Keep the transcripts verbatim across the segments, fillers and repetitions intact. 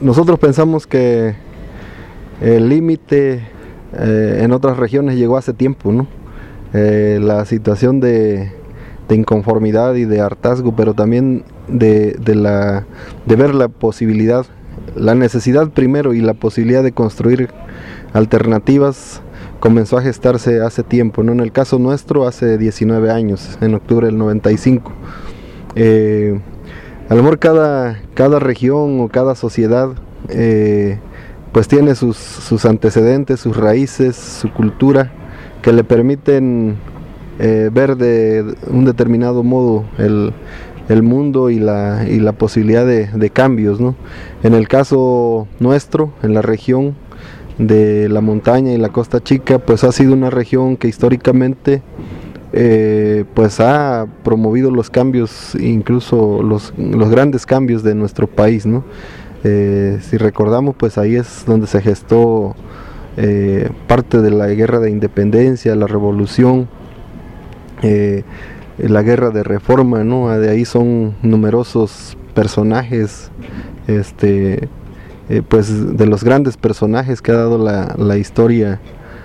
nosotros pensamos que el límite eh, en otras regiones llegó hace tiempo, ¿no? Eh, la situación de, de inconformidad y de hartazgo, pero también de, de, la, de ver la posibilidad, la necesidad primero y la posibilidad de construir alternativas comenzó a gestarse hace tiempo, ¿no? En el caso nuestro hace diecinueve años, en octubre del noventa y cinco. Eh, a lo mejor cada, cada región o cada sociedad eh, pues tiene sus, sus antecedentes, sus raíces, su cultura, que le permiten eh, ver de un determinado modo el, el mundo y la, y la posibilidad de, de cambios, ¿no? En el caso nuestro, en la región de la montaña y la Costa Chica, pues ha sido una región que históricamente eh, pues ha promovido los cambios, incluso los, los grandes cambios de nuestro país, ¿no? Eh, si recordamos, pues ahí es donde se gestó eh, parte de la guerra de independencia, la revolución, eh, la guerra de reforma, ¿no? De ahí son numerosos personajes, este Eh, pues de los grandes personajes que ha dado la, la historia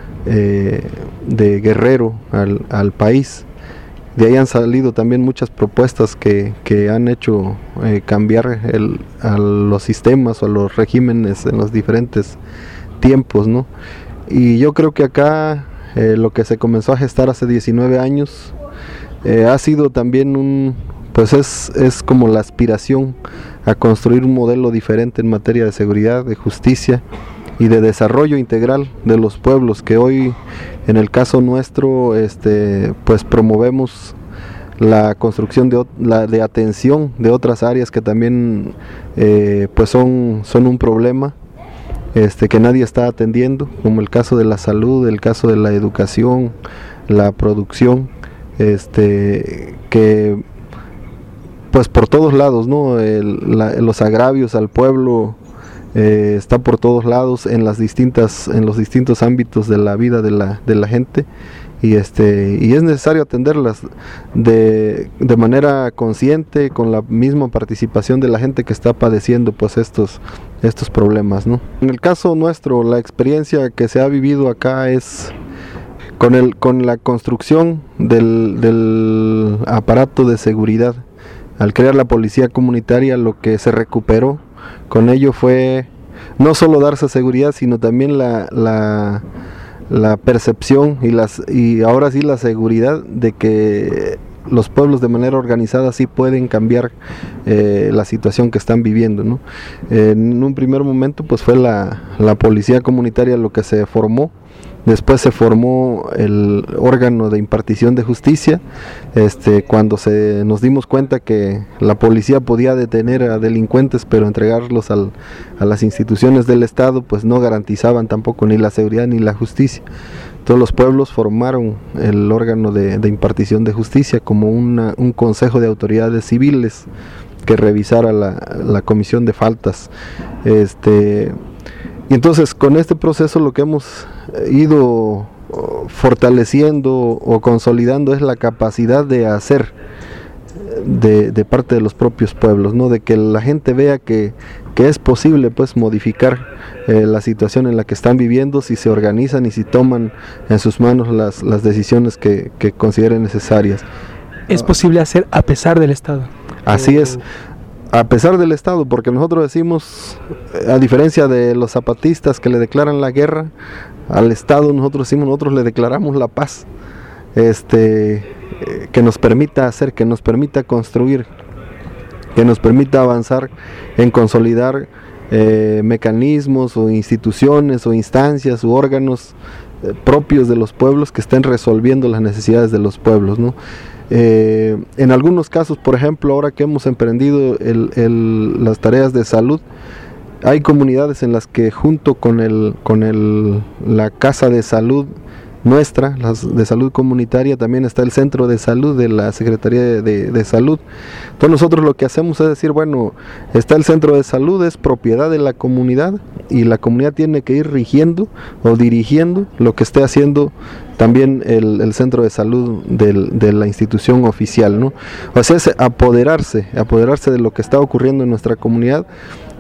eh, de Guerrero al, al país. De ahí han salido también muchas propuestas que, que han hecho eh, cambiar el, a los sistemas o a los regímenes en los diferentes tiempos, ¿no? Y yo creo que acá eh, lo que se comenzó a gestar hace diecinueve años eh, ha sido también un, pues es, es como la aspiración a construir un modelo diferente en materia de seguridad, de justicia y de desarrollo integral de los pueblos, que hoy en el caso nuestro este, pues promovemos la construcción de, la, de atención de otras áreas que también eh, pues son, son un problema este, que nadie está atendiendo, como el caso de la salud, el caso de la educación, la producción, este, que pues por todos lados, ¿no? El, la, los agravios al pueblo eh, está por todos lados en las distintas, en los distintos ámbitos de la vida de la, de la gente, y este, y es necesario atenderlas de, de manera consciente, con la misma participación de la gente que está padeciendo pues estos, estos problemas, ¿no? En el caso nuestro, la experiencia que se ha vivido acá es con el, con la construcción del, del aparato de seguridad. Al crear la policía comunitaria, lo que se recuperó con ello fue no solo darse seguridad, sino también la, la, la percepción y, las, y ahora sí la seguridad de que los pueblos de manera organizada sí pueden cambiar eh, la situación que están viviendo, ¿no? Eh, en un primer momento pues fue la, la policía comunitaria lo que se formó. Después se formó el órgano de impartición de justicia, este, cuando se nos dimos cuenta que la policía podía detener a delincuentes, pero entregarlos al, a las instituciones del Estado, pues no garantizaban tampoco ni la seguridad ni la justicia. Todos los pueblos formaron el órgano de, de impartición de justicia como una, un consejo de autoridades civiles que revisara la, la comisión de faltas. Este, y entonces con este proceso lo que hemos ido fortaleciendo o consolidando es la capacidad de hacer de, de parte de los propios pueblos, ¿no? De que la gente vea que, que es posible pues modificar eh, la situación en la que están viviendo si se organizan y si toman en sus manos las, las decisiones que, que consideren necesarias. ¿Es posible hacer a pesar del Estado? Así es. A pesar del Estado, porque nosotros decimos, a diferencia de los zapatistas que le declaran la guerra al Estado, nosotros decimos, nosotros le declaramos la paz, este, que nos permita hacer, que nos permita construir, que nos permita avanzar en consolidar eh, mecanismos o instituciones o instancias u órganos eh, propios de los pueblos que estén resolviendo las necesidades de los pueblos, ¿no? Eh, en algunos casos, por ejemplo, ahora que hemos emprendido el, el, las tareas de salud, hay comunidades en las que junto con, el, con el, la casa de salud nuestra, las de salud comunitaria, también está el centro de salud de la Secretaría de, de, de Salud. Entonces nosotros lo que hacemos es decir, bueno, está el centro de salud, es propiedad de la comunidad y la comunidad tiene que ir rigiendo o dirigiendo lo que esté haciendo también el, el centro de salud del, de la institución oficial, ¿no? O sea, es apoderarse, apoderarse de lo que está ocurriendo en nuestra comunidad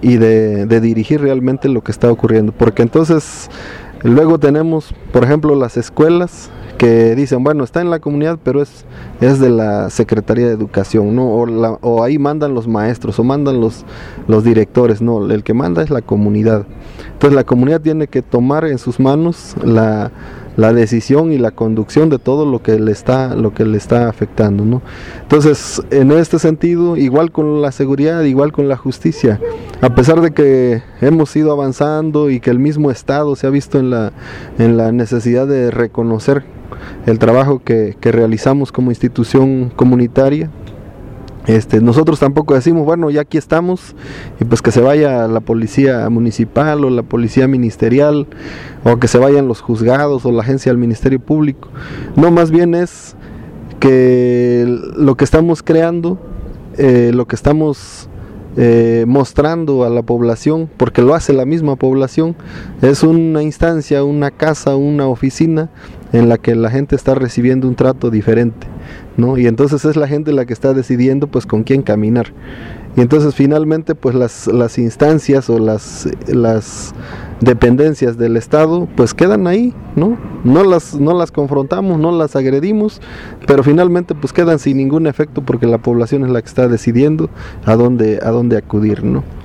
y de, de dirigir realmente lo que está ocurriendo, porque entonces luego tenemos, por ejemplo, las escuelas que dicen, bueno, está en la comunidad, pero es, es de la Secretaría de Educación, ¿no? O, la, o ahí mandan los maestros, o mandan los, los directores, no, el que manda es la comunidad. Entonces la comunidad tiene que tomar en sus manos la, la decisión y la conducción de todo lo que le está, lo que le está afectando, ¿no? Entonces, en este sentido, igual con la seguridad, igual con la justicia, a pesar de que hemos ido avanzando y que el mismo Estado se ha visto en la, en la necesidad de reconocer el trabajo que, que realizamos como institución comunitaria, Este, nosotros tampoco decimos, bueno, ya aquí estamos y pues que se vaya la policía municipal o la policía ministerial o que se vayan los juzgados o la agencia del Ministerio Público. No, más bien es que lo que estamos creando, eh, lo que estamos eh, mostrando a la población, porque lo hace la misma población, es una instancia, una casa, una oficina en la que la gente está recibiendo un trato diferente, ¿no? Y entonces es la gente la que está decidiendo pues con quién caminar. Y entonces finalmente pues las, las instancias o las, las dependencias del Estado pues quedan ahí, ¿no? No las, no las confrontamos, no las agredimos, pero finalmente pues quedan sin ningún efecto porque la población es la que está decidiendo a dónde, a dónde acudir, ¿no?